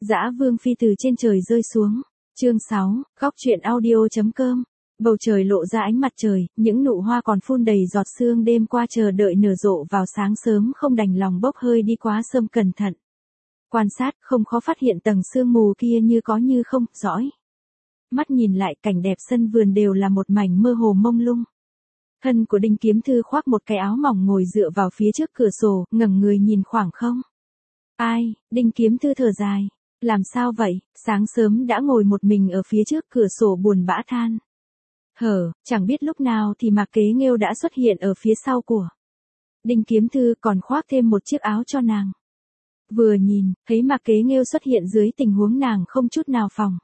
Dã Vương Phi từ trên trời rơi xuống. Chương 6, góc truyện audio.com. Bầu trời lộ ra ánh mặt trời, những nụ hoa còn phun đầy giọt sương đêm qua chờ đợi nở rộ vào sáng sớm không đành lòng bốc hơi đi quá sớm cẩn thận. Quan sát không khó phát hiện tầng sương mù kia như có như không, dõi. Mắt nhìn lại cảnh đẹp sân vườn đều là một mảnh mơ hồ mông lung. Thân của Đinh Kiếm Thư khoác một cái áo mỏng ngồi dựa vào phía trước cửa sổ, ngẩng người nhìn khoảng không. Ai, Đinh Kiếm Thư thở dài. Làm sao vậy, sáng sớm đã ngồi một mình ở phía trước cửa sổ buồn bã than. Chẳng biết lúc nào thì Mạc Kế Nghêu đã xuất hiện ở phía sau của Đinh Kiếm Thư còn khoác thêm một chiếc áo cho nàng. Vừa nhìn, thấy Mạc Kế Nghêu xuất hiện dưới tình huống nàng không chút nào phòng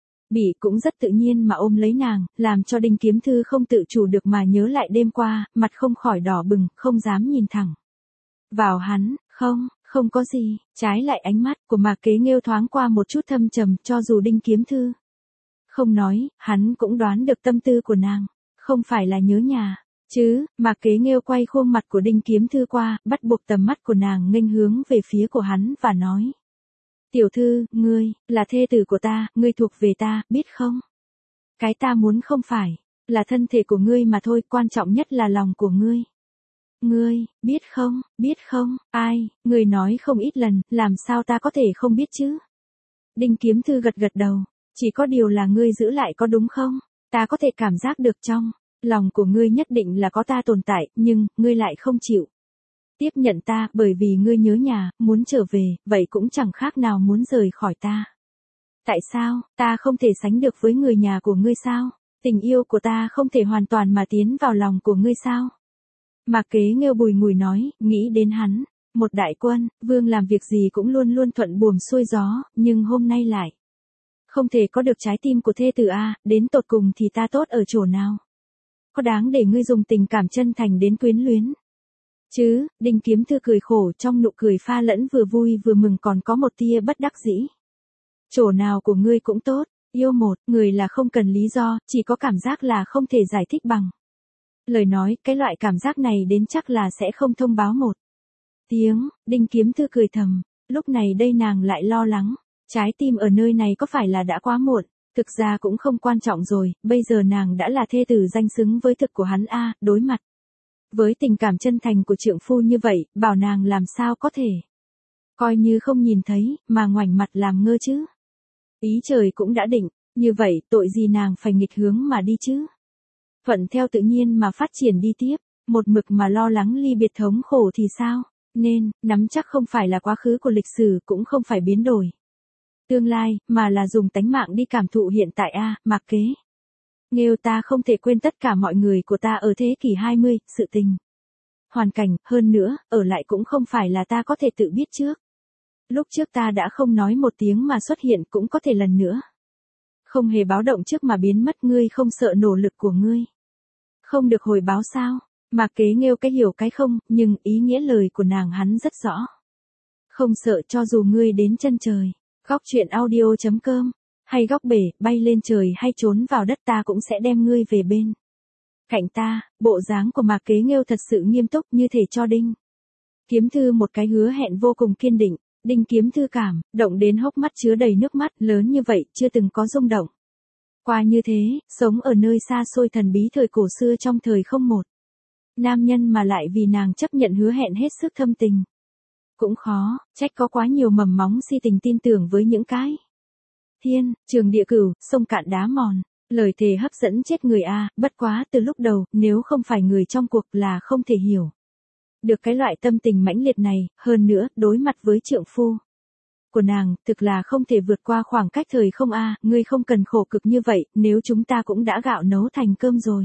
bị cũng rất tự nhiên mà ôm lấy nàng, làm cho Đinh Kiếm Thư không tự chủ được mà nhớ lại đêm qua, mặt không khỏi đỏ bừng, không dám nhìn thẳng vào hắn. Không có gì, trái lại ánh mắt của Mạc Kế Nghêu thoáng qua một chút thâm trầm, cho dù Đinh Kiếm Thư không nói, hắn cũng đoán được tâm tư của nàng, không phải là nhớ nhà, chứ. Mạc Kế Nghêu quay khuôn mặt của Đinh Kiếm Thư qua, bắt buộc tầm mắt của nàng nghênh hướng về phía của hắn và nói. Tiểu thư, ngươi, là thê tử của ta, ngươi thuộc về ta, biết không? Cái ta muốn không phải là thân thể của ngươi mà thôi, quan trọng nhất là lòng của ngươi. Ngươi, biết không, ai, ngươi nói không ít lần, làm sao ta có thể không biết chứ? Đinh Kiếm Thư gật gật đầu, chỉ có điều là ngươi giữ lại có đúng không? Ta có thể cảm giác được trong lòng của ngươi nhất định là có ta tồn tại, nhưng, ngươi lại không chịu tiếp nhận ta, bởi vì ngươi nhớ nhà, muốn trở về, vậy cũng chẳng khác nào muốn rời khỏi ta. Tại sao, ta không thể sánh được với người nhà của ngươi sao? Tình yêu của ta không thể hoàn toàn mà tiến vào lòng của ngươi sao? Mạc Kế Nghêu bùi ngùi nói, nghĩ đến hắn, một đại quân, vương làm việc gì cũng luôn luôn thuận buồm xuôi gió, nhưng hôm nay lại không thể có được trái tim của thê tử a, đến tột cùng thì ta tốt ở chỗ nào? Có đáng để ngươi dùng tình cảm chân thành đến quyến luyến? Chứ, Đinh Kiếm Thư cười khổ, trong nụ cười pha lẫn vừa vui vừa mừng còn có một tia bất đắc dĩ. Chỗ nào của ngươi cũng tốt, yêu một người là không cần lý do, chỉ có cảm giác là không thể giải thích bằng lời nói, cái loại cảm giác này đến chắc là sẽ không thông báo một tiếng. Đinh Kiếm Thư cười thầm, lúc này đây nàng lại lo lắng, trái tim ở nơi này có phải là đã quá muộn? Thực ra cũng không quan trọng rồi, bây giờ nàng đã là thê tử danh xứng với thực của hắn a, đối mặt với tình cảm chân thành của trượng phu như vậy, bảo nàng làm sao có thể coi như không nhìn thấy, mà ngoảnh mặt làm ngơ chứ. Ý trời cũng đã định, như vậy tội gì nàng phải nghịch hướng mà đi chứ. Thuận theo tự nhiên mà phát triển đi tiếp, một mực mà lo lắng ly biệt thống khổ thì sao? Nên, nắm chắc không phải là quá khứ của lịch sử, cũng không phải biến đổi tương lai, mà là dùng tánh mạng đi cảm thụ hiện tại a. Mạc Kế Nghêu, ta không thể quên tất cả mọi người của ta ở thế kỷ 20, sự tình, hoàn cảnh, hơn nữa, ở lại cũng không phải là ta có thể tự biết trước. Lúc trước ta đã không nói một tiếng mà xuất hiện, cũng có thể lần nữa không hề báo động trước mà biến mất. Ngươi không sợ nỗ lực của ngươi không được hồi báo sao? Mạc Kế Nghêu cái hiểu cái không, nhưng ý nghĩa lời của nàng hắn rất rõ. Không sợ, cho dù ngươi đến chân trời, góc truyện audio.com, hay góc bể, bay lên trời hay trốn vào đất, ta cũng sẽ đem ngươi về bên cạnh ta. Bộ dáng của Mạc Kế Nghêu thật sự nghiêm túc, như thể cho Đinh Kiếm Thư một cái hứa hẹn vô cùng kiên định. Đinh Kiếm Thư cảm động đến hốc mắt chứa đầy nước mắt, lớn như vậy chưa từng có rung động qua như thế, sống ở nơi xa xôi thần bí thời cổ xưa trong thời không một nam nhân mà lại vì nàng chấp nhận hứa hẹn hết sức thâm tình. Cũng khó trách có quá nhiều mầm móng si tình tin tưởng với những cái thiên trường địa cửu, sông cạn đá mòn, lời thề hấp dẫn chết người a. Bất quá từ lúc đầu, nếu không phải người trong cuộc là không thể hiểu được cái loại tâm tình mãnh liệt này. Hơn nữa, đối mặt với trượng phu của nàng, thực là không thể vượt qua khoảng cách thời không a. Ngươi không cần khổ cực như vậy, nếu chúng ta cũng đã gạo nấu thành cơm rồi,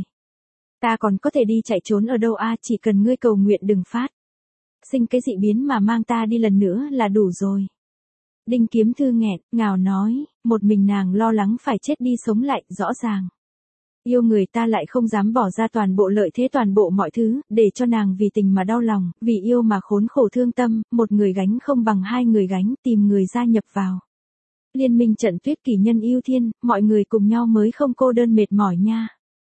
ta còn có thể đi chạy trốn ở đâu a? Chỉ cần ngươi cầu nguyện đừng phát sinh cái dị biến mà mang ta đi lần nữa là đủ rồi. Đinh Kiếm Thư nghẹn ngào nói, một mình nàng lo lắng phải chết đi sống lại, rõ ràng yêu người ta lại không dám bỏ ra toàn bộ lợi thế, toàn bộ mọi thứ, để cho nàng vì tình mà đau lòng, vì yêu mà khốn khổ thương tâm. Một người gánh không bằng hai người gánh, tìm người gia nhập vào liên minh trận tuyết kỷ nhân yêu thiên, mọi người cùng nhau mới không cô đơn mệt mỏi nha.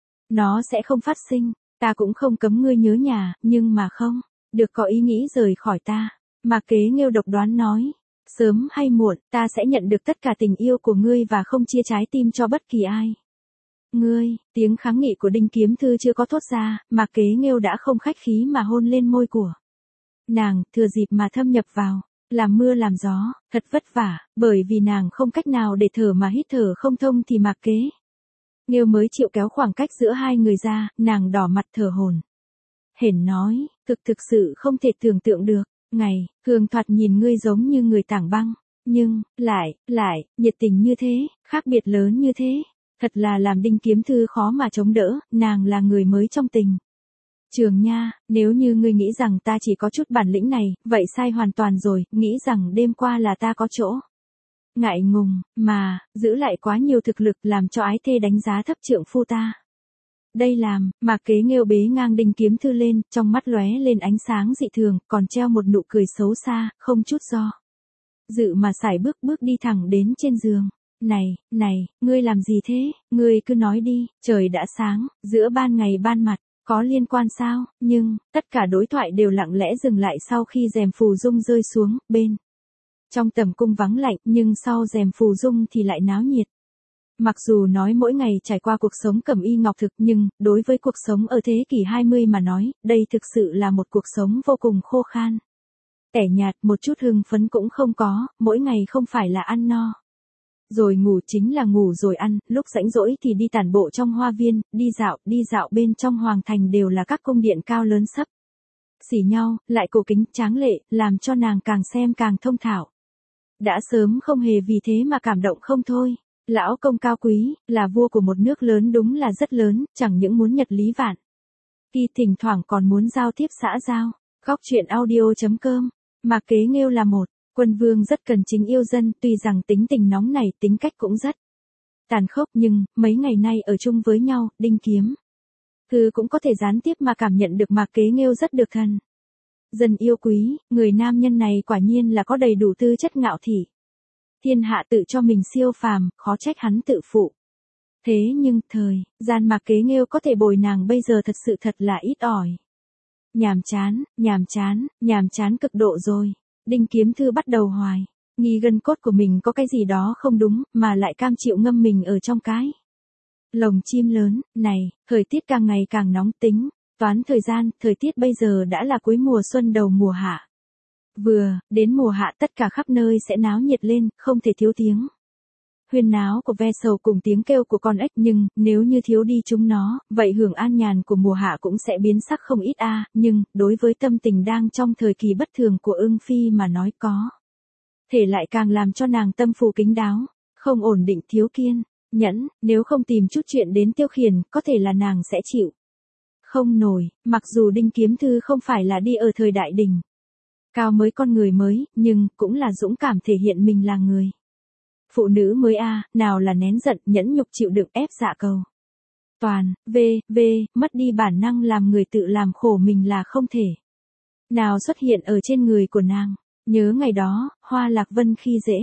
Nó sẽ không phát sinh, ta cũng không cấm ngươi nhớ nhà, nhưng mà không được có ý nghĩ rời khỏi ta. Mạc Kế Nghêu độc đoán nói, Sớm hay muộn, ta sẽ nhận được tất cả tình yêu của ngươi và không chia trái tim cho bất kỳ ai. Ngươi, tiếng kháng nghị của Đinh Kiếm Thư chưa có thốt ra, mà Kế Nghêu đã không khách khí mà hôn lên môi của nàng, thừa dịp mà thâm nhập vào, làm mưa làm gió, thật vất vả, bởi vì nàng không cách nào để thở mà hít thở không thông thì Mạc Kế Nghêu mới chịu kéo khoảng cách giữa hai người ra, nàng đỏ mặt thở hổn hển nói, thực sự không thể tưởng tượng được, ngày, thường thoạt nhìn ngươi giống như người tảng băng, nhưng, lại, nhiệt tình như thế, khác biệt lớn như thế, thật là làm Đinh Kiếm Thư khó mà chống đỡ, nàng là người mới trong tình trường nha, nếu như ngươi nghĩ rằng ta chỉ có chút bản lĩnh này, vậy sai hoàn toàn rồi, nghĩ rằng đêm qua là ta có chỗ ngại ngùng, mà, giữ lại quá nhiều thực lực làm cho ái thê đánh giá thấp trượng phu ta. Đây làm, Mạc Kế Nghêu bế ngang Đinh Kiếm Thư lên, trong mắt lóe lên ánh sáng dị thường, còn treo một nụ cười xấu xa, không chút do dự mà sải bước đi thẳng đến trên giường. Này, ngươi làm gì thế, ngươi cứ nói đi, trời đã sáng, giữa ban ngày ban mặt, có liên quan sao, nhưng, tất cả đối thoại đều lặng lẽ dừng lại sau khi rèm phù dung rơi xuống, bên trong tầm cung vắng lạnh, nhưng sau rèm phù dung thì lại náo nhiệt. Mặc dù nói mỗi ngày trải qua cuộc sống cẩm y ngọc thực nhưng, đối với cuộc sống ở thế kỷ 20 mà nói, đây thực sự là một cuộc sống vô cùng khô khan. Tẻ nhạt, một chút hưng phấn cũng không có, mỗi ngày không phải là ăn no. Rồi ngủ chính là ngủ rồi ăn, lúc rảnh rỗi thì đi tản bộ trong hoa viên, đi dạo bên trong hoàng thành đều là các cung điện cao lớn sấp xỉ nhau, lại cổ kính tráng lệ, làm cho nàng càng xem càng thông thạo. Đã sớm không hề vì thế mà cảm động không thôi. Lão công cao quý, là vua của một nước lớn đúng là rất lớn, chẳng những muốn nhật lý vạn kỳ, thỉnh thoảng còn muốn giao tiếp xã giao. Góc truyện audio.com. Mạc Kế Nghêu là một quân vương rất cần chính yêu dân, tuy rằng tính tình nóng này, tính cách cũng rất tàn khốc, nhưng mấy ngày nay ở chung với nhau, Đinh Kiếm Thư cũng có thể gián tiếp mà cảm nhận được Mạc Kế Nghêu rất được thần dân yêu quý, người nam nhân này quả nhiên là có đầy đủ tư chất ngạo thị. Thiên hạ tự cho mình siêu phàm, khó trách hắn tự phụ. Thế nhưng, thời gian Mạc Kế Nghêu có thể bồi nàng bây giờ thật là ít ỏi. Nhàm chán cực độ rồi. Đinh Kiếm Thư bắt đầu hoài nghi gân cốt của mình có cái gì đó không đúng, mà lại cam chịu ngâm mình ở trong cái lồng chim lớn này. Thời tiết càng ngày càng nóng tính, toán thời gian, thời tiết bây giờ đã là cuối mùa xuân đầu mùa hạ. Vừa đến mùa hạ tất cả khắp nơi sẽ náo nhiệt lên, không thể thiếu tiếng huyên náo của ve sầu cùng tiếng kêu của con ếch, nhưng nếu như thiếu đi chúng nó, vậy hưởng an nhàn của mùa hạ cũng sẽ biến sắc không ít nhưng đối với tâm tình đang trong thời kỳ bất thường của Ưng Phi mà nói có thể lại càng làm cho nàng tâm phù kín đáo, không ổn định, thiếu kiên nhẫn, nếu không tìm chút chuyện đến tiêu khiển, có thể là nàng sẽ chịu không nổi. Mặc dù Đinh Kiếm Thư không phải là đi ở thời đại đỉnh cao mới con người mới, nhưng cũng là dũng cảm thể hiện mình là người phụ nữ mới nào là nén giận, nhẫn nhục chịu đựng ép dạ cầu toàn, mất đi bản năng làm người tự làm khổ mình là không thể nào xuất hiện ở trên người của nàng. Nhớ ngày đó, Hoa Lạc Vân khi dễ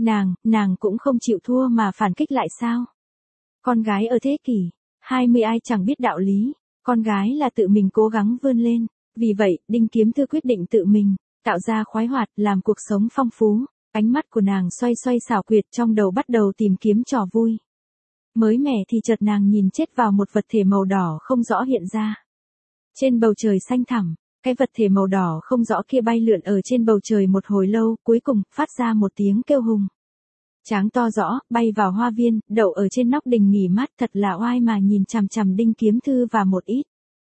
nàng cũng không chịu thua mà phản kích lại sao? Con gái ở thế kỷ 20 ai chẳng biết đạo lý, con gái là tự mình cố gắng vươn lên. Vì vậy, Đinh Kiếm Thư quyết định tự mình tạo ra khoái hoạt, làm cuộc sống phong phú. Ánh mắt của nàng xoay xảo quyệt, trong đầu bắt đầu tìm kiếm trò vui mới mẻ thì chợt nàng nhìn chết vào một vật thể màu đỏ không rõ hiện ra trên bầu trời xanh thẳm. Cái vật thể màu đỏ không rõ kia bay lượn ở trên bầu trời một hồi lâu, cuối cùng phát ra một tiếng kêu hùng tráng to rõ, bay vào hoa viên, đậu ở trên nóc đình nghỉ mát, thật là oai mà nhìn chằm Đinh Kiếm Thư và một ít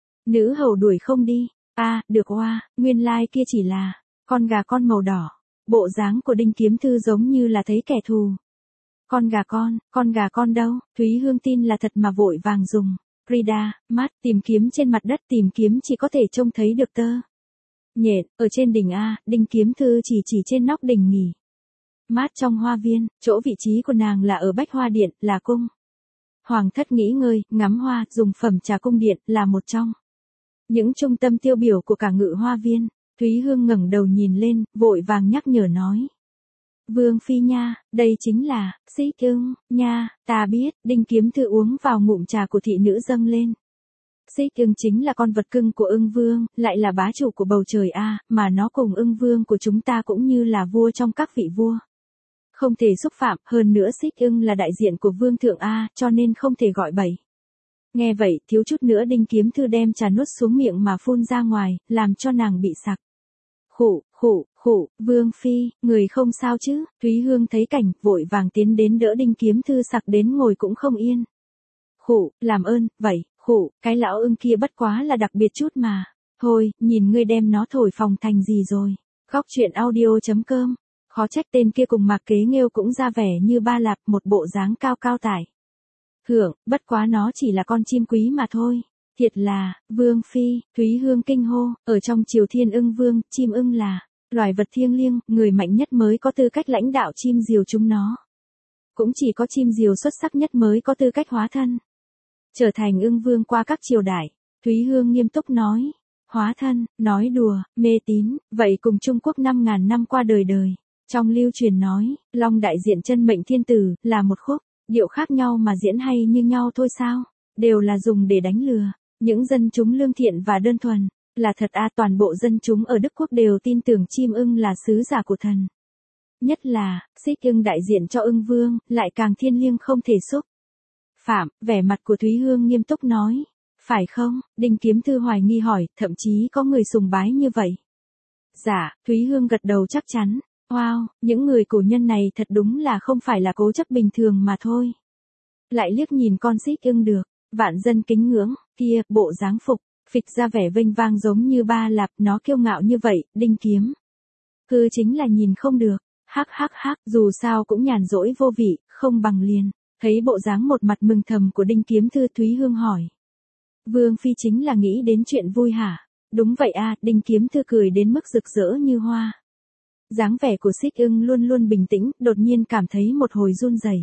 nữ hầu đuổi không đi. Được oa, nguyên lai kia chỉ là con gà con màu đỏ. Bộ dáng của Đinh Kiếm Thư giống như là thấy kẻ thù. Con gà con đâu? Thúy Hương tin là thật mà vội vàng dùng Rida, mắt tìm kiếm trên mặt đất, tìm kiếm chỉ có thể trông thấy được tơ nhện ở trên đỉnh Đinh Kiếm Thư chỉ trên nóc đỉnh nghỉ mát trong hoa viên, chỗ vị trí của nàng là ở Bách Hoa Điện, là cung hoàng thất nghỉ ngơi, ngắm hoa, dùng phẩm trà cung điện, là một trong những trung tâm tiêu biểu của cả Ngự Hoa Viên. Thúy Hương ngẩng đầu nhìn lên, vội vàng nhắc nhở nói: Vương Phi nha, đây chính là Xích Ưng nha. Ta biết. Đinh Kiếm Thư uống vào ngụm trà của thị nữ dâng lên. Xích Ưng chính là con vật cưng của Ưng Vương, lại là bá chủ của bầu trời a, mà nó cùng Ưng Vương của chúng ta cũng như là vua trong các vị vua. Không thể xúc phạm, hơn nữa Xích Ưng là đại diện của vương thượng a, cho nên không thể gọi bậy. Nghe vậy, thiếu chút nữa Đinh Kiếm Thư đem trà nuốt xuống miệng mà phun ra ngoài, làm cho nàng bị sặc. Khụ, khụ, khụ, Vương Phi, người không sao chứ? Thúy Hương thấy cảnh, vội vàng tiến đến đỡ Đinh Kiếm Thư sặc đến ngồi cũng không yên. Khụ, làm ơn, vậy, khụ, cái lão Ưng kia bất quá là đặc biệt chút mà. Thôi, nhìn ngươi đem nó thổi phồng thành gì rồi. Góc truyện audio.com. Khó trách tên kia cùng Mạc Kế Nghêu cũng ra vẻ như ba lạp, một bộ dáng cao cao tải. Hưởng, bất quá nó chỉ là con chim quý mà thôi. Thiệt là, Vương Phi, Thúy Hương kinh hô, ở trong triều Thiên Ưng Vương, chim ưng là loài vật thiêng liêng, người mạnh nhất mới có tư cách lãnh đạo chim diều chúng nó. Cũng chỉ có chim diều xuất sắc nhất mới có tư cách hóa thân, trở thành Ưng Vương qua các triều đại. Thúy Hương nghiêm túc nói, hóa thân, nói đùa, mê tín, vậy cùng Trung Quốc 5.000 năm qua đời đời. Trong lưu truyền nói, Long đại diện chân mệnh thiên tử, là một khúc, điệu khác nhau mà diễn hay như nhau thôi sao, đều là dùng để đánh lừa những dân chúng lương thiện và đơn thuần, là thật a, toàn bộ dân chúng ở Đức Quốc đều tin tưởng chim ưng là sứ giả của thần. Nhất là, Xích Ưng đại diện cho Ưng Vương, lại càng thiêng liêng không thể xúc phạm, vẻ mặt của Thúy Hương nghiêm túc nói, phải không? Đinh Kiếm Thư hoài nghi hỏi, thậm chí có người sùng bái như vậy. Dạ, Thúy Hương gật đầu chắc chắn. Wow, những người cổ nhân này thật đúng là không phải là cố chấp bình thường mà thôi. Lại liếc nhìn con Xích Ưng được, vạn dân kính ngưỡng, kia, bộ dáng phục, phịch ra vẻ vênh vang giống như ba lạp, nó kiêu ngạo như vậy, Đinh Kiếm Thư chính là nhìn không được, hắc hắc hắc, dù sao cũng nhàn rỗi vô vị, không bằng liền. Thấy bộ dáng một mặt mừng thầm của Đinh Kiếm Thư, Thúy Hương hỏi. Vương Phi chính là nghĩ đến chuyện vui hả? Đúng vậy a, Đinh Kiếm Thư cười đến mức rực rỡ như hoa. Dáng vẻ của Xích Ưng luôn luôn bình tĩnh, đột nhiên cảm thấy một hồi run rẩy.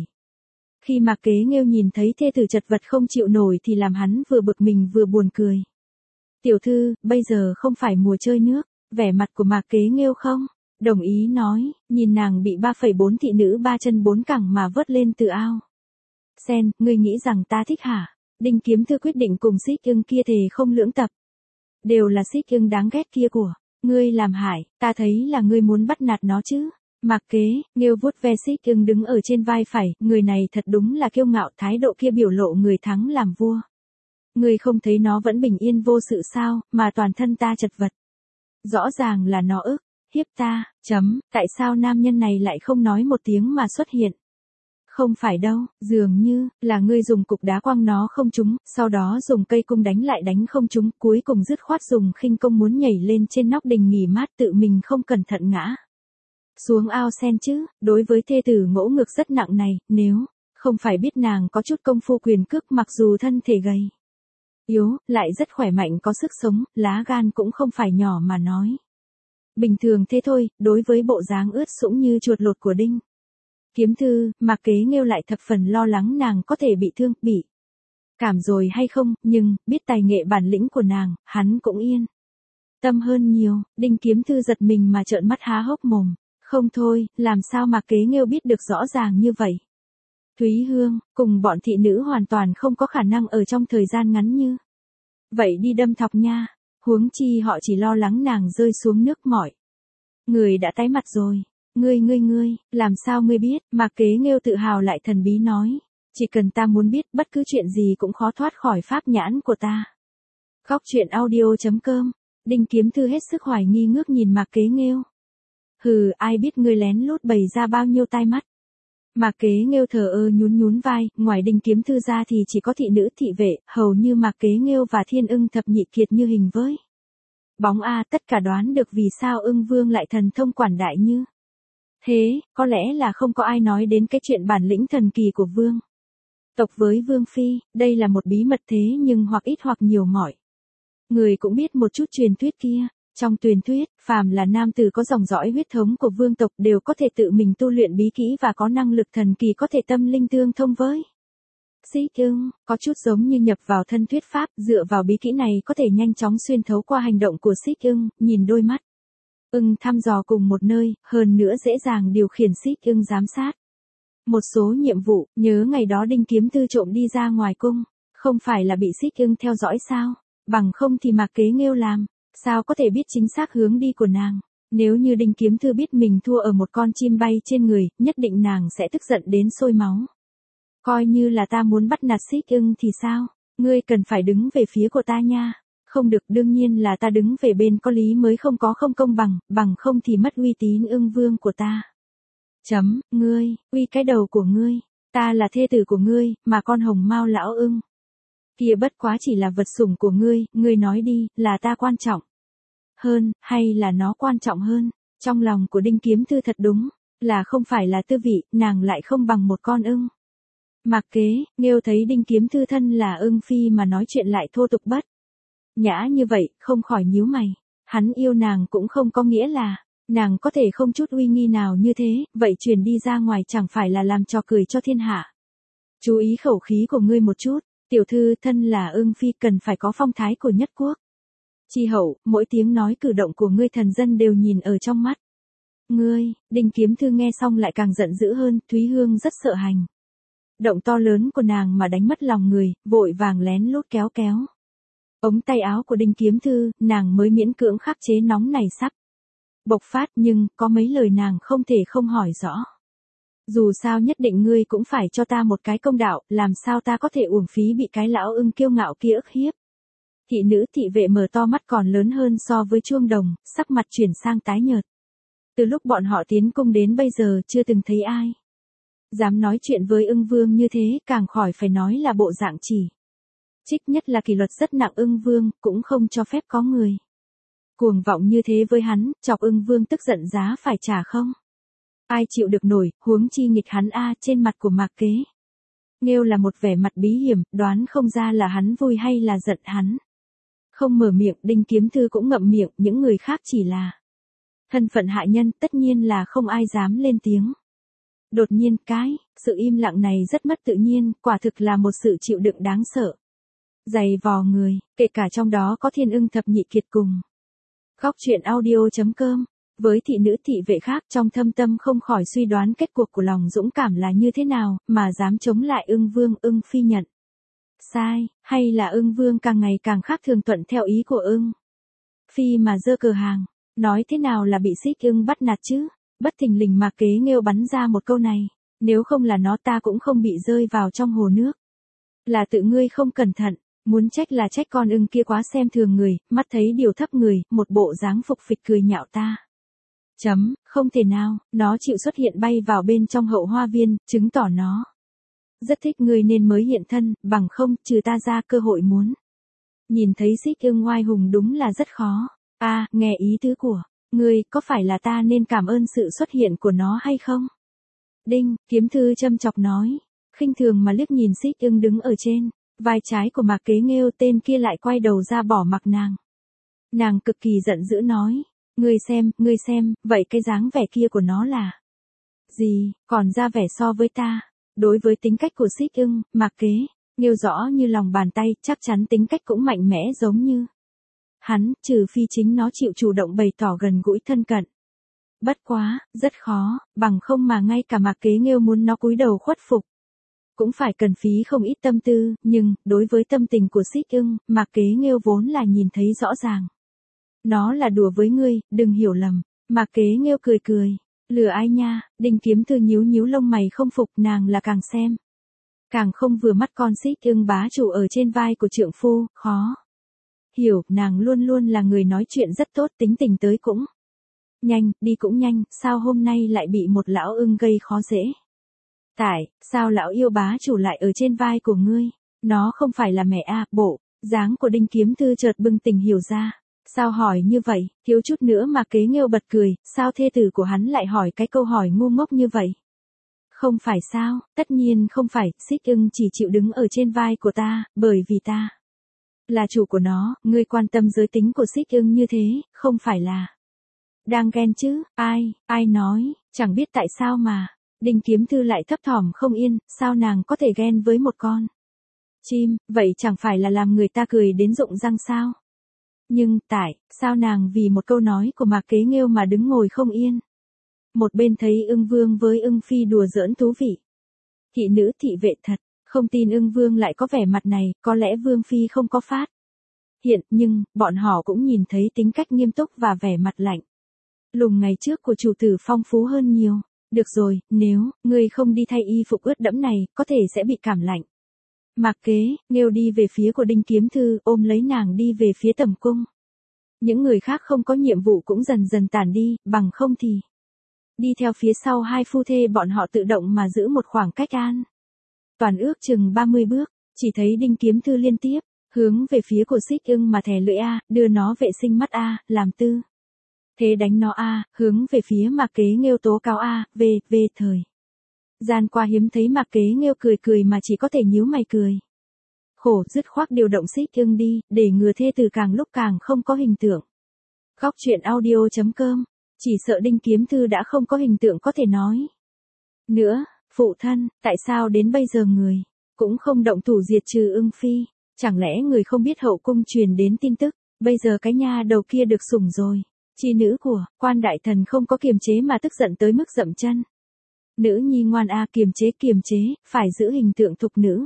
Khi Mạc Kế Nghêu nhìn thấy thê tử chật vật không chịu nổi thì làm hắn vừa bực mình vừa buồn cười. Tiểu thư, bây giờ không phải mùa chơi nước, vẻ mặt của Mạc Kế Nghêu không? Đồng ý nói, nhìn nàng bị 3,4 thị nữ 3 chân 4 cẳng mà vớt lên từ ao. Sen, ngươi nghĩ rằng ta thích hả? Đinh Kiếm Thư quyết định cùng Xích Ưng kia thề không lưỡng tập. Đều là Xích Ưng đáng ghét kia của ngươi làm hại, ta thấy là ngươi muốn bắt nạt nó chứ. Mạc Kế Nghêu vuốt ve Xích Ưng đứng ở trên vai phải, người này thật đúng là kiêu ngạo, thái độ kia biểu lộ người thắng làm vua. Ngươi không thấy nó vẫn bình yên vô sự sao, mà toàn thân ta chật vật. Rõ ràng là nó ức hiếp ta, tại sao nam nhân này lại không nói một tiếng mà xuất hiện? Không phải đâu, dường như là ngươi dùng cục đá quăng nó không trúng, sau đó dùng cây cung đánh lại đánh không trúng, cuối cùng dứt khoát dùng khinh công muốn nhảy lên trên nóc đình nghỉ mát tự mình không cẩn thận ngã xuống ao sen chứ. Đối với thê tử ngỗ ngược rất nặng này, nếu không phải biết nàng có chút công phu quyền cước, mặc dù thân thể gầy yếu, lại rất khỏe mạnh có sức sống, lá gan cũng không phải nhỏ mà nói. Bình thường thế thôi, đối với bộ dáng ướt sũng như chuột lột của Đinh Kiếm Thư, Mạc Kế Nghêu lại thập phần lo lắng nàng có thể bị thương, bị cảm rồi hay không, nhưng, biết tài nghệ bản lĩnh của nàng, hắn cũng yên tâm hơn nhiều. Đinh Kiếm Thư giật mình mà trợn mắt há hốc mồm. Không thôi, làm sao Mạc Kế Nghêu biết được rõ ràng như vậy? Thúy Hương, cùng bọn thị nữ hoàn toàn không có khả năng ở trong thời gian ngắn như vậy đi đâm thọc nha. Huống chi họ chỉ lo lắng nàng rơi xuống nước mỏi. Người đã tái mặt rồi. Ngươi, làm sao ngươi biết? Mạc Kế Nghêu tự hào lại thần bí nói. Chỉ cần ta muốn biết, bất cứ chuyện gì cũng khó thoát khỏi pháp nhãn của ta. Góc truyện audio.com. Đinh Kiếm Thư hết sức hoài nghi ngước nhìn Mạc Kế Nghêu. Hừ, ai biết ngươi lén lút bày ra bao nhiêu tai mắt. Mạc Kế Nghêu thờ ơ nhún vai, ngoài Đinh Kiếm Thư ra thì chỉ có thị nữ thị vệ, hầu như Mạc Kế Nghêu và Thiên Ưng thập nhị kiệt như hình với bóng a, tất cả đoán được vì sao Ưng Vương lại thần thông quảng đại như thế, có lẽ là không có ai nói đến cái chuyện bản lĩnh thần kỳ của Vương tộc với Vương Phi, đây là một bí mật thế nhưng hoặc ít hoặc nhiều mọi người cũng biết một chút truyền thuyết kia. Trong truyền thuyết, phàm là nam tử có dòng dõi huyết thống của vương tộc đều có thể tự mình tu luyện bí kỹ và có năng lực thần kỳ có thể tâm linh tương thông với Xích Ưng, có chút giống như nhập vào thân thuyết pháp, dựa vào bí kỹ này có thể nhanh chóng xuyên thấu qua hành động của Xích Ưng, nhìn đôi mắt ưng thăm dò cùng một nơi, hơn nữa dễ dàng điều khiển Xích Ưng giám sát một số nhiệm vụ. Nhớ ngày đó Đinh Kiếm Thư trộm đi ra ngoài cung, Không phải là bị Xích Ưng theo dõi sao? Bằng không thì Mạc Kế Nghêu làm, sao có thể biết chính xác hướng đi của nàng? Nếu như Đinh Kiếm Thư biết mình thua ở một con chim bay trên người, nhất định nàng sẽ tức giận đến sôi máu. Coi như là ta muốn bắt nạt Xích Ưng thì sao? Ngươi cần phải đứng về phía của ta nha. Không được, đương nhiên là ta đứng về bên có lý mới không có không công bằng, bằng không thì mất uy tín Ưng Vương của ta. Ngươi, uy cái đầu của ngươi, ta là thê tử của ngươi, mà con hồng mao lão ưng kia bất quá chỉ là vật sủng của ngươi nói đi, là ta quan trọng hơn, hay là nó quan trọng hơn? Trong lòng của Đinh Kiếm Thư thật đúng, là không phải là tư vị, nàng lại không bằng một con ưng. Mạc Kế Nghêu thấy Đinh Kiếm Thư thân là ưng phi mà nói chuyện lại thô tục bất nhã như vậy, không khỏi nhíu mày. Hắn yêu nàng cũng không có nghĩa là nàng có thể không chút uy nghi nào như thế, vậy truyền đi ra ngoài chẳng phải là làm trò cười cho thiên hạ. Chú ý khẩu khí của ngươi một chút, tiểu thư thân là ưng phi cần phải có phong thái của nhất quốc. Chi hậu, mỗi tiếng nói cử động của ngươi thần dân đều nhìn ở trong mắt. Ngươi, Đinh Kiếm Thư nghe xong lại càng giận dữ hơn, Thúy Hương rất sợ hành động to lớn của nàng mà đánh mất lòng người, vội vàng lén lút kéo kéo ống tay áo của Đinh Kiếm Thư, nàng mới miễn cưỡng khắc chế nóng này sắp bộc phát, nhưng có mấy lời nàng không thể không hỏi rõ. Dù sao nhất định ngươi cũng phải cho ta một cái công đạo, làm sao ta có thể uổng phí bị cái lão ưng kiêu ngạo kia ức hiếp. Thị nữ thị vệ mở to mắt còn lớn hơn so với chuông đồng, sắc mặt chuyển sang tái nhợt. Từ lúc bọn họ tiến cung đến bây giờ chưa từng thấy ai dám nói chuyện với Ưng Vương như thế, càng khỏi phải nói là bộ dạng chỉ trích, nhất là kỷ luật rất nặng Ưng Vương, cũng không cho phép có người cuồng vọng như thế với hắn, chọc Ưng Vương tức giận giá phải trả không? Ai chịu được nổi, huống chi nghịch hắn trên mặt của Mạc Kế Nghêu là một vẻ mặt bí hiểm, đoán không ra là hắn vui hay là giận hắn. Không mở miệng, Đinh Kiếm Thư cũng ngậm miệng, những người khác chỉ là thân phận hạ nhân, tất nhiên là không ai dám lên tiếng. Đột nhiên sự im lặng này rất mất tự nhiên, quả thực là một sự chịu đựng đáng sợ. Dày vò người, kể cả trong đó có Thiên Ưng thập nhị kiệt cùng. Góc truyện audio.com. Với thị nữ thị vệ khác trong thâm tâm không khỏi suy đoán kết cuộc của lòng dũng cảm là như thế nào, mà dám chống lại Ưng Vương. Ưng phi nhận sai, hay là Ưng Vương càng ngày càng khác thường thuận theo ý của Ưng phi mà giơ cờ hàng. Nói thế nào là bị Xích Ưng bắt nạt chứ? Bất thình lình Mạc Kế Nghêu bắn ra một câu này, nếu không là nó ta cũng không bị rơi vào trong hồ nước. Là tự ngươi không cẩn thận, muốn trách là trách con ưng kia quá xem thường người, mắt thấy điều thấp người, một bộ dáng phục phịch cười nhạo ta. Không thể nào, nó chịu xuất hiện bay vào bên trong hậu hoa viên, chứng tỏ nó rất thích ngươi nên mới hiện thân, bằng không, trừ ta ra cơ hội muốn nhìn thấy Xích Ưng oai hùng đúng là rất khó. Nghe ý tứ của ngươi, có phải là ta nên cảm ơn sự xuất hiện của nó hay không? Đinh Kiếm Thư châm chọc nói, khinh thường mà liếc nhìn Xích Ưng đứng ở trên vai trái của Mạc Kế Nghêu, tên kia lại quay đầu ra bỏ mặc nàng. Nàng cực kỳ giận dữ nói, ngươi xem, vậy cái dáng vẻ kia của nó là gì, còn ra vẻ so với ta. Đối với tính cách của Xích Ưng, Mạc Kế Nghêu rõ như lòng bàn tay, chắc chắn tính cách cũng mạnh mẽ giống như hắn, trừ phi chính nó chịu chủ động bày tỏ gần gũi thân cận. Bất quá, rất khó, bằng không mà ngay cả Mạc Kế Nghêu muốn nó cúi đầu khuất phục cũng phải cần phí không ít tâm tư, nhưng đối với tâm tình của Xích Ưng, Mạc Kế Nghêu vốn là nhìn thấy rõ ràng. Nó là đùa với ngươi, đừng hiểu lầm. Mạc Kế Nghêu cười, lừa ai nha? Đinh Kiếm Thư nhíu lông mày không phục, nàng là càng xem càng không vừa mắt con Xích Ưng bá chủ ở trên vai của trượng phu, khó hiểu, nàng luôn luôn là người nói chuyện rất tốt, tính tình tới cũng nhanh, đi cũng nhanh, sao hôm nay lại bị một lão ưng gây khó dễ? Sao lão yêu bá chủ lại ở trên vai của ngươi? Nó không phải là mẹ bộ dáng của Đinh Kiếm Thư chợt bừng tỉnh hiểu ra. Sao hỏi như vậy? Thiếu chút nữa mà Kế Nghêu bật cười, sao thê tử của hắn lại hỏi cái câu hỏi ngu ngốc như vậy? Không phải sao, tất nhiên không phải, Xích Ưng chỉ chịu đứng ở trên vai của ta, bởi vì ta là chủ của nó. Ngươi quan tâm giới tính của Xích Ưng như thế, không phải là đang ghen chứ? Ai nói, chẳng biết tại sao mà. Đinh Kiếm Thư lại thấp thỏm không yên, sao nàng có thể ghen với một con chim, vậy chẳng phải là làm người ta cười đến rụng răng sao? Nhưng, sao nàng vì một câu nói của Mạc Kế Nghêu mà đứng ngồi không yên? Một bên thấy Ưng Vương với Ưng Phi đùa giỡn thú vị. Thị nữ thị vệ thật Không tin Ưng Vương lại có vẻ mặt này, có lẽ Vương Phi không có phát hiện, nhưng, bọn họ cũng nhìn thấy tính cách nghiêm túc và vẻ mặt lạnh lùng ngày trước của chủ tử phong phú hơn nhiều. Được rồi, nếu, ngươi không đi thay y phục ướt đẫm này, có thể sẽ bị cảm lạnh. Mạc Kế, Nghêu đi về phía của Đinh Kiếm Thư, ôm lấy nàng đi về phía tầm cung. Những người khác không có nhiệm vụ cũng dần dần tản đi, bằng không thì đi theo phía sau hai phu thê bọn họ tự động mà giữ một khoảng cách an. Toàn ước chừng 30 bước, chỉ thấy Đinh Kiếm Thư liên tiếp hướng về phía của Xích Ưng mà thè lưỡi a, đưa nó vệ sinh mắt a, làm tư thế đánh nó a, hướng về phía Mạc Kế Nghêu tố cáo a, về thời gian qua hiếm thấy Mạc Kế Nghêu cười mà chỉ có thể nhíu mày cười. Khổ, dứt khoát điều động Xích Ưng đi, để ngừa thê từ càng lúc càng không có hình tượng. Góc truyện audio.com, chỉ sợ Đinh Kiếm Thư đã không có hình tượng có thể nói nữa. Phụ thân, tại sao đến bây giờ người cũng không động thủ diệt trừ Ưng Phi? Chẳng lẽ người không biết hậu cung truyền đến tin tức, bây giờ cái nha đầu kia được sủng rồi? Chi nữ của Quan Đại Thần không có kiềm chế mà tức giận tới mức dậm chân. Nữ nhi ngoan a, kiềm chế, phải giữ hình tượng thục nữ.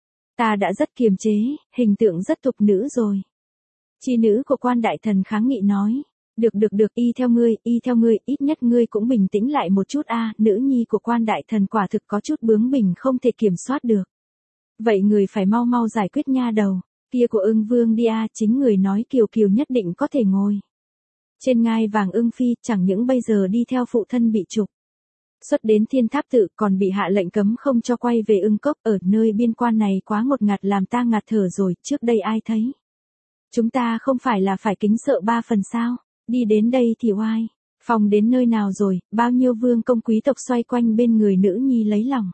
Ta đã rất kiềm chế, hình tượng rất thục nữ rồi. Chi nữ của Quan Đại Thần kháng nghị nói. Được, y theo ngươi, ít nhất ngươi cũng bình tĩnh lại một chút a, nữ nhi của Quan Đại Thần quả thực có chút bướng bỉnh không thể kiểm soát được. Vậy người phải mau giải quyết nha đầu kia của Ưng Vương đi a, chính người nói Kiều nhất định có thể ngồi trên ngai vàng Ưng Phi, chẳng những bây giờ đi theo phụ thân bị trục xuất đến Thiên Tháp Tự, còn bị hạ lệnh cấm không cho quay về Ưng Cốc, ở nơi biên quan này quá ngột ngạt làm ta ngạt thở rồi, trước đây ai thấy. Chúng ta không phải là phải kính sợ 3 phần sao, đi đến đây thì oai, phòng đến nơi nào rồi, bao nhiêu vương công quý tộc xoay quanh bên người nữ nhi lấy lòng.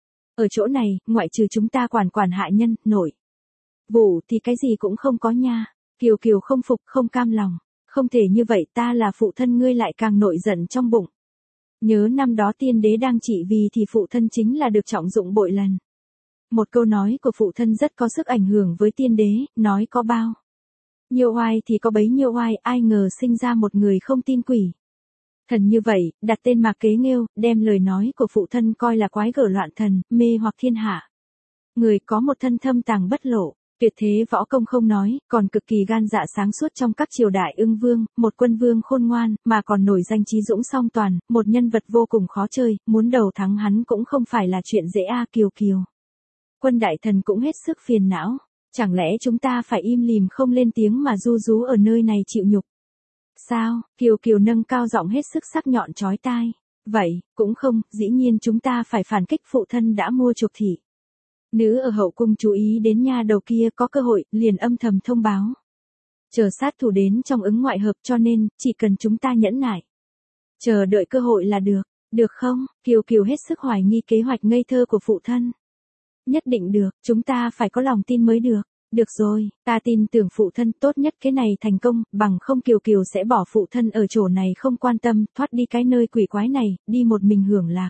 Ở chỗ này, ngoại trừ chúng ta quản hạ nhân, nội vụ thì cái gì cũng không có nha. Kiều không phục, không cam lòng. Không thể như vậy, ta là phụ thân ngươi lại càng nổi giận trong bụng. Nhớ năm đó tiên đế đang trị vì thì phụ thân chính là được trọng dụng bội lần. Một câu nói của phụ thân rất có sức ảnh hưởng với tiên đế, nói có bao nhiêu oai thì có bấy nhiêu oai, ai ngờ sinh ra một người không tin quỷ thần như vậy, đặt tên Mạc Kế Nghêu, đem lời nói của phụ thân coi là quái gở loạn thần, mê hoặc thiên hạ. Người có một thân thâm tàng bất lộ, tuyệt thế võ công không nói, còn cực kỳ gan dạ sáng suốt trong các triều đại Ưng Vương, một quân vương khôn ngoan, mà còn nổi danh trí dũng song toàn, một nhân vật vô cùng khó chơi, muốn đầu thắng hắn cũng không phải là chuyện dễ a. Kiều. Quân Đại Thần cũng hết sức phiền não, chẳng lẽ chúng ta phải im lìm không lên tiếng mà ru rú ở nơi này chịu nhục? Sao? Kiều nâng cao giọng hết sức sắc nhọn chói tai. Vậy, cũng không, dĩ nhiên chúng ta phải phản kích, phụ thân đã mua chuộc thị nữ ở hậu cung chú ý đến nha đầu kia, có cơ hội, liền âm thầm thông báo. Chờ sát thủ đến trong ứng ngoại hợp, cho nên, chỉ cần chúng ta nhẫn nại, chờ đợi cơ hội là được. Được không? Kiều hết sức hoài nghi kế hoạch ngây thơ của phụ thân. Nhất định được, chúng ta phải có lòng tin mới được. Được rồi, ta tin tưởng phụ thân, tốt nhất cái này thành công, bằng không Kiều sẽ bỏ phụ thân ở chỗ này không quan tâm, thoát đi cái nơi quỷ quái này, đi một mình hưởng lạc.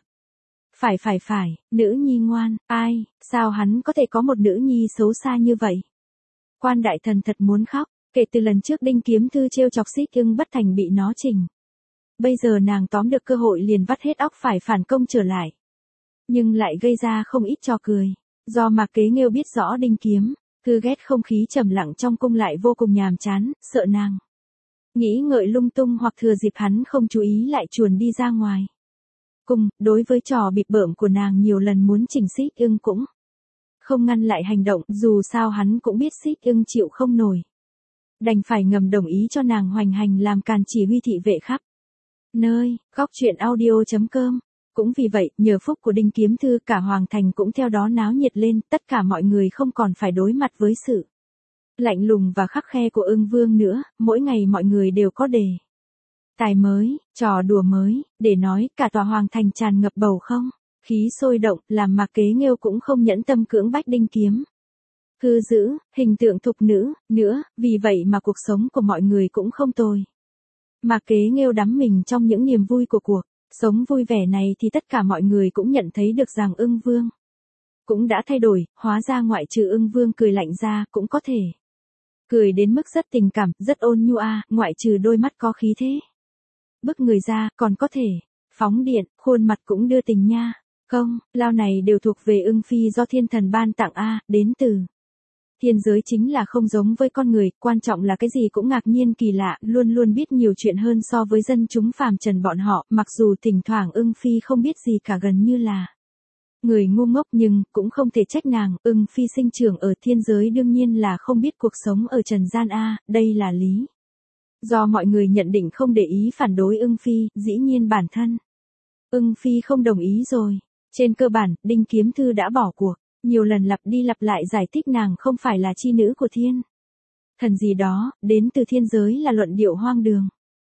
Phải, nữ nhi ngoan, ai, sao hắn có thể có một nữ nhi xấu xa như vậy? Quan Đại Thần thật muốn khóc, kể từ lần trước Đinh Kiếm Thư trêu chọc Xích Ưng bất thành bị nó chỉnh. Bây giờ nàng tóm được cơ hội liền vắt hết óc phải phản công trở lại. Nhưng lại gây ra không ít trò cười, do Mạc Kế Nghêu biết rõ Đinh Kiếm Thư ghét không khí trầm lặng trong cung lại vô cùng nhàm chán, sợ nàng nghĩ ngợi lung tung hoặc thừa dịp hắn không chú ý lại chuồn đi ra ngoài cung. Đối với trò bịp bợm của nàng nhiều lần muốn chỉnh Xích Ưng cũng không ngăn lại hành động, dù sao hắn cũng biết Xích Ưng chịu không nổi, đành phải ngầm đồng ý cho nàng hoành hành làm càn chỉ huy thị vệ khắp nơi. Góc truyện audio.com. Cũng vì vậy, nhờ phúc của Đinh Kiếm Thư, cả hoàng thành cũng theo đó náo nhiệt lên, tất cả mọi người không còn phải đối mặt với sự lạnh lùng và khắc khe của Ưng Vương nữa, mỗi ngày mọi người đều có đề tài mới, trò đùa mới, để nói, cả tòa hoàng thành tràn ngập bầu không khí sôi động, làm Mạc Kế Nghêu cũng không nhẫn tâm cưỡng bách Đinh Kiếm Thư giữ hình tượng thục nữ nữa, vì vậy mà cuộc sống của mọi người cũng không tồi. Mạc Kế Nghêu đắm mình trong những niềm vui của cuộc sống vui vẻ này thì tất cả mọi người cũng nhận thấy được rằng Ưng Vương cũng đã thay đổi, hóa ra ngoại trừ Ưng Vương cười lạnh ra, cũng có thể cười đến mức rất tình cảm, rất ôn nhu a, ngoại trừ đôi mắt có khí thế bức người ra, còn có thể phóng điện, khuôn mặt cũng đưa tình nha. Công lao này đều thuộc về ưng phi do thiên thần ban tặng đến từ thiên giới, chính là không giống với con người, quan trọng là cái gì cũng ngạc nhiên kỳ lạ, luôn luôn biết nhiều chuyện hơn so với dân chúng phàm trần bọn họ, mặc dù thỉnh thoảng ưng phi không biết gì cả, gần như là người ngu ngốc, nhưng cũng không thể trách nàng, ưng phi sinh trưởng ở thiên giới đương nhiên là không biết cuộc sống ở trần gian đây là lý do mọi người nhận định không để ý phản đối ưng phi, dĩ nhiên bản thân ưng phi không đồng ý rồi. Trên cơ bản, Đinh Kiếm Thư đã bỏ cuộc, nhiều lần lặp đi lặp lại giải thích nàng không phải là chi nữ của thiên thần gì đó, đến từ thiên giới là luận điệu hoang đường.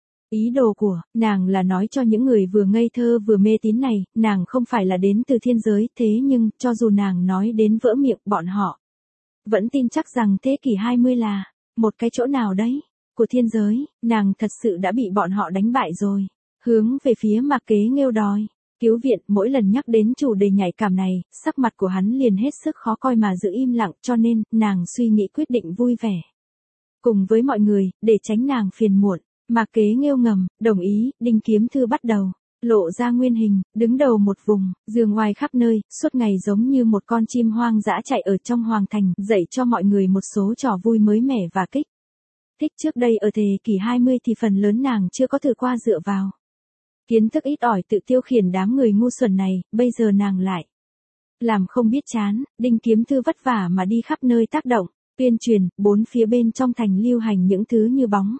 Ý đồ của nàng là nói cho những người vừa ngây thơ vừa mê tín này, nàng không phải là đến từ thiên giới, thế nhưng, cho dù nàng nói đến vỡ miệng, bọn họ vẫn tin chắc rằng thế kỷ 20 là một cái chỗ nào đấy của thiên giới, nàng thật sự đã bị bọn họ đánh bại rồi. Hướng về phía Mạc Kế Nghêu đòi cứu viện, mỗi lần nhắc đến chủ đề nhạy cảm này, sắc mặt của hắn liền hết sức khó coi mà giữ im lặng, cho nên, nàng suy nghĩ quyết định vui vẻ cùng với mọi người, để tránh nàng phiền muộn. Mạc Kế Nghêu ngầm đồng ý. Đinh Kiếm Thư bắt đầu lộ ra nguyên hình, đứng đầu một vùng, giường ngoài khắp nơi, suốt ngày giống như một con chim hoang dã chạy ở trong hoàng thành, dạy cho mọi người một số trò vui mới mẻ và kích thích. Trước đây ở thế kỷ 20 thì phần lớn nàng chưa có thử qua, dựa vào kiến thức ít ỏi tự tiêu khiển đám người ngu xuẩn này, bây giờ nàng lại làm không biết chán. Đinh Kiếm Thư vất vả mà đi khắp nơi tác động, tuyên truyền, bốn phía bên trong thành lưu hành những thứ như bóng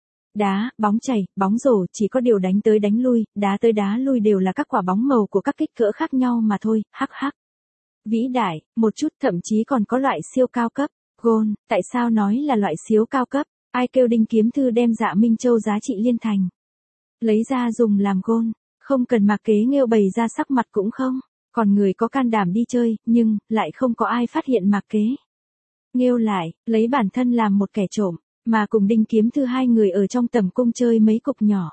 đá, bóng chày, bóng rổ, chỉ có điều đánh tới đánh lui, đá tới đá lui đều là các quả bóng màu của các kích cỡ khác nhau mà thôi, hắc hắc. Vĩ đại, một chút, thậm chí còn có loại siêu cao cấp, gôn, tại sao nói là loại siêu cao cấp, ai kêu Đinh Kiếm Thư đem Dạ Minh Châu giá trị liên thành lấy ra dùng làm gôn, không cần Mạc Kế Nghêu bày ra sắc mặt cũng không, còn người có can đảm đi chơi, nhưng, lại không có ai phát hiện Mạc Kế Nghêu lại, lấy bản thân làm một kẻ trộm, mà cùng Đinh Kiếm Thư hai người ở trong tầm cung chơi mấy cục nhỏ.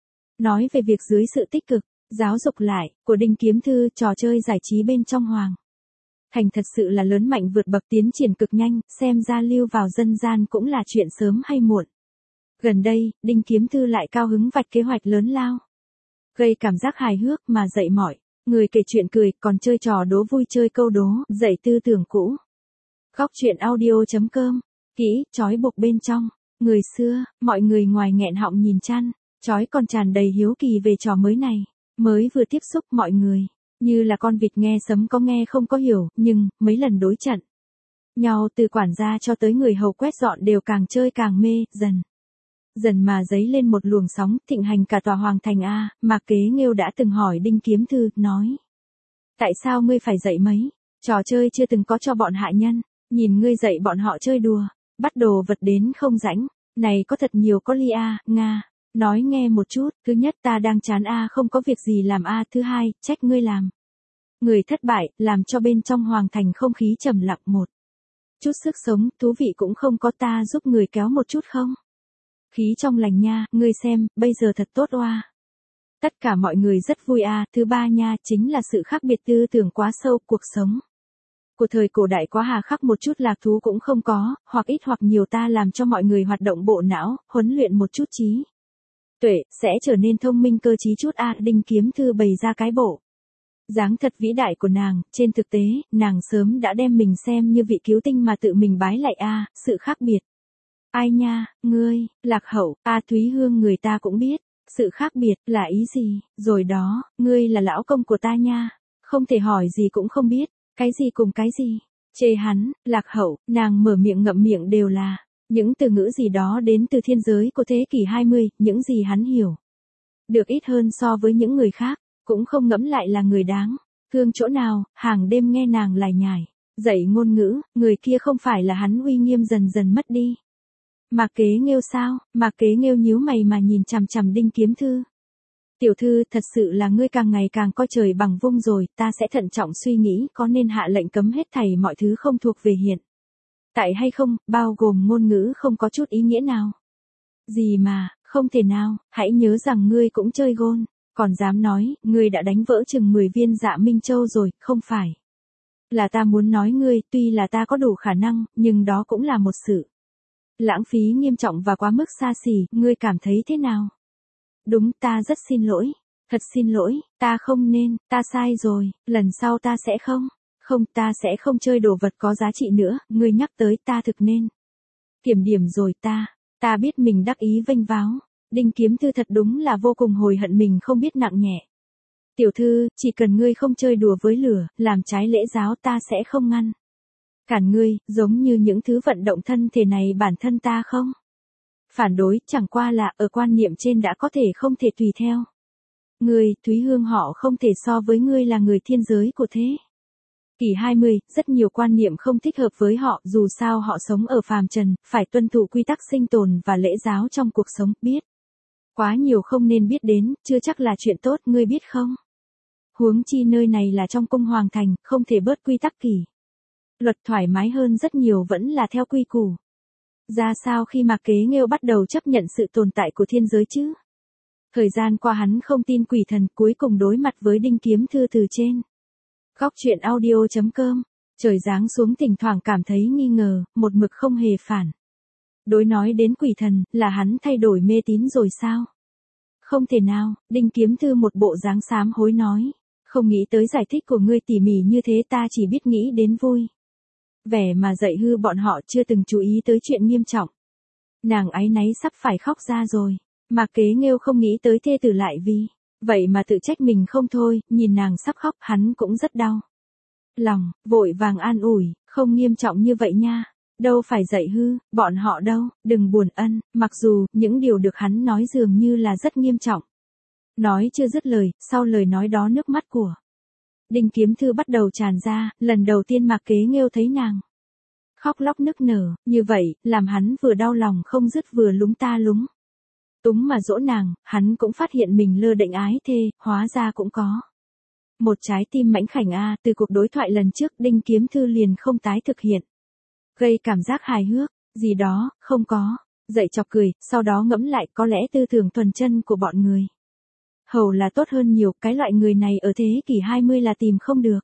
Nói về việc dưới sự tích cực, giáo dục lại, của Đinh Kiếm Thư, trò chơi giải trí bên trong hoàng thành thật sự là lớn mạnh vượt bậc, tiến triển cực nhanh, xem ra lưu vào dân gian cũng là chuyện sớm hay muộn. Gần đây, Đinh Kiếm Thư lại cao hứng vạch kế hoạch lớn lao, gây cảm giác hài hước mà dạy mọi người kể chuyện cười, còn chơi trò đố vui, chơi câu đố, dạy tư tưởng cũ. Góc truyện audio.com, kỹ, trói buộc bên trong. Người xưa, mọi người ngoài nghẹn họng nhìn chăn, trói còn tràn đầy hiếu kỳ về trò mới này. Mới vừa tiếp xúc, mọi người như là con vịt nghe sấm có nghe không có hiểu, nhưng, mấy lần đối trận nhau, từ quản gia cho tới người hầu quét dọn đều càng chơi càng mê, dần mà dấy lên một luồng sóng, thịnh hành cả tòa hoàng thành Mạc Kế Nghêu đã từng hỏi Đinh Kiếm Thư, nói: tại sao ngươi phải dạy mấy trò chơi chưa từng có cho bọn hạ nhân, nhìn ngươi dạy bọn họ chơi đùa, bắt đồ vật đến không rãnh, này có thật nhiều có ly Nga, nói nghe một chút. Thứ nhất, ta đang chán không có việc gì làm thứ hai, trách ngươi làm người thất bại, làm cho bên trong hoàng thành không khí trầm lặng, một chút sức sống, thú vị cũng không có, ta giúp người kéo một chút không? Khí trong lành nha, ngươi xem, bây giờ thật tốt Tất cả mọi người rất vui Thứ ba nha, chính là sự khác biệt tư tưởng quá sâu, cuộc sống của thời cổ đại quá hà khắc, một chút lạc thú cũng không có, hoặc ít hoặc nhiều ta làm cho mọi người hoạt động bộ não, huấn luyện một chút trí tuệ, sẽ trở nên thông minh cơ trí chút Đinh Kiếm Thư bày ra cái bộ dáng thật vĩ đại của nàng, trên thực tế, nàng sớm đã đem mình xem như vị cứu tinh mà tự mình bái lạy sự khác biệt. Ai nha, ngươi, lạc hậu, Thúy Hương người ta cũng biết, sự khác biệt là ý gì, rồi đó, ngươi là lão công của ta nha, không thể hỏi gì cũng không biết, cái gì cùng cái gì, chê hắn, lạc hậu, nàng mở miệng ngậm miệng đều là những từ ngữ gì đó đến từ thiên giới của thế kỷ 20, những gì hắn hiểu được ít hơn so với những người khác, cũng không ngẫm lại là người đáng thương chỗ nào, hàng đêm nghe nàng lải nhải, dạy ngôn ngữ, người kia không phải là hắn uy nghiêm dần dần mất đi. Mạc Kế Nghêu sao? Mạc Kế Nghêu nhíu mày mà nhìn chằm chằm Đinh Kiếm Thư. Tiểu thư, thật sự là ngươi càng ngày càng coi trời bằng vung rồi, ta sẽ thận trọng suy nghĩ có nên hạ lệnh cấm hết thảy mọi thứ không thuộc về hiện tại hay không, bao gồm ngôn ngữ không có chút ý nghĩa nào. Gì mà, không thể nào, hãy nhớ rằng ngươi cũng chơi gôn, còn dám nói, ngươi đã đánh vỡ chừng 10 viên Dạ Minh Châu rồi, không phải là ta muốn nói ngươi, tuy là ta có đủ khả năng, nhưng đó cũng là một sự lãng phí nghiêm trọng và quá mức xa xỉ, ngươi cảm thấy thế nào? Đúng, ta rất xin lỗi. Thật xin lỗi, ta không nên, ta sai rồi, lần sau ta sẽ không. Không, ta sẽ không chơi đồ vật có giá trị nữa, ngươi nhắc tới ta thực nên. Kiểm điểm rồi ta biết mình đắc ý vênh váo. Đinh Kiếm Thư thật đúng là vô cùng hối hận mình không biết nặng nhẹ. Tiểu thư, chỉ cần ngươi không chơi đùa với lửa, làm trái lễ giáo ta sẽ không ngăn cản ngươi, giống như những thứ vận động thân thể này bản thân ta không phản đối, chẳng qua là ở quan niệm trên đã có thể không thể tùy theo. Ngươi, Thúy Hương họ không thể so với ngươi là người thiên giới của thế. Kỷ 20, rất nhiều quan niệm không thích hợp với họ, dù sao họ sống ở phàm trần, phải tuân thủ quy tắc sinh tồn và lễ giáo trong cuộc sống, biết. Quá nhiều không nên biết đến, chưa chắc là chuyện tốt, ngươi biết không? Huống chi nơi này là trong cung hoàng thành, không thể bớt quy tắc kỷ luật thoải mái hơn rất nhiều, vẫn là theo quy củ. Ra sao khi Mạc Kế Nghêu bắt đầu chấp nhận sự tồn tại của thiên giới chứ? Thời gian qua hắn không tin quỷ thần, cuối cùng đối mặt với Đinh Kiếm Thư từ trên. Góc truyện audio.com, trời giáng xuống thỉnh thoảng cảm thấy nghi ngờ, một mực không hề phản. Đối nói đến quỷ thần, là hắn thay đổi mê tín rồi sao? Không thể nào, Đinh Kiếm Thư một bộ dáng sám hối nói. Không nghĩ tới giải thích của ngươi tỉ mỉ như thế, ta chỉ biết nghĩ đến vui vẻ mà dạy hư bọn họ, chưa từng chú ý tới chuyện nghiêm trọng. Nàng áy náy sắp phải khóc ra rồi. Mạc Kế Nghêu không nghĩ tới thê tử lại vì vậy mà tự trách mình không thôi, nhìn nàng sắp khóc hắn cũng rất đau lòng, vội vàng an ủi, không nghiêm trọng như vậy nha. Đâu phải dạy hư, bọn họ đâu, đừng buồn ân, mặc dù, những điều được hắn nói dường như là rất nghiêm trọng. Nói chưa dứt lời, sau lời nói đó nước mắt của Đinh Kiếm Thư bắt đầu tràn ra, lần đầu tiên Mạc Kế Nghêu thấy nàng khóc lóc nức nở, như vậy, làm hắn vừa đau lòng không dứt vừa lúng ta lúng túng mà dỗ nàng, hắn cũng phát hiện mình lơ đễnh ái thê, hóa ra cũng có một trái tim mãnh khảnh a. Từ cuộc đối thoại lần trước, Đinh Kiếm Thư liền không tái thực hiện, gây cảm giác hài hước gì đó, không có dậy chọc cười, sau đó ngẫm lại, có lẽ tư tưởng thuần chân của bọn người hầu là tốt hơn nhiều, cái loại người này ở thế kỷ 20 là tìm không được.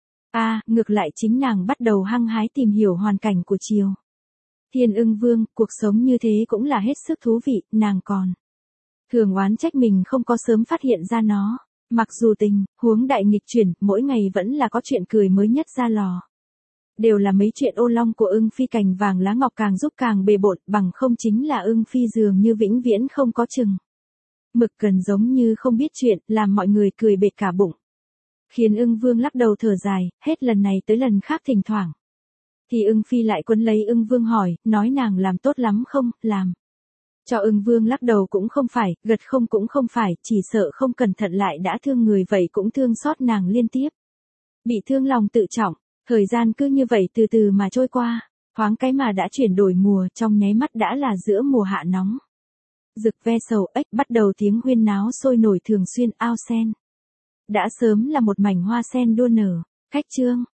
Ngược lại chính nàng bắt đầu hăng hái tìm hiểu hoàn cảnh của Triều Thiên Ưng Vương, cuộc sống như thế cũng là hết sức thú vị, nàng còn thường oán trách mình không có sớm phát hiện ra nó. Mặc dù tình huống đại nghịch chuyển, mỗi ngày vẫn là có chuyện cười mới nhất ra lò. Đều là mấy chuyện ô long của Ưng Phi, cành vàng lá ngọc càng giúp càng bề bộn, bằng không chính là Ưng Phi dường như vĩnh viễn không có chừng mực, gần giống như không biết chuyện, làm mọi người cười bệt cả bụng. Khiến Ưng Vương lắc đầu thở dài, hết lần này tới lần khác thỉnh thoảng thì Ưng Phi lại quấn lấy Ưng Vương hỏi, nói nàng làm tốt lắm không, làm cho Ưng Vương lắc đầu cũng không phải, gật không cũng không phải, chỉ sợ không cẩn thận lại đã thương người, vậy cũng thương xót nàng liên tiếp bị thương lòng tự trọng. Thời gian cứ như vậy từ từ mà trôi qua, thoáng cái mà đã chuyển đổi mùa, trong nháy mắt đã là giữa mùa hạ nóng rực, ve sầu ếch bắt đầu tiếng huyên náo sôi nổi, thường xuyên ao sen đã sớm là một mảnh hoa sen đua nở. Khách trương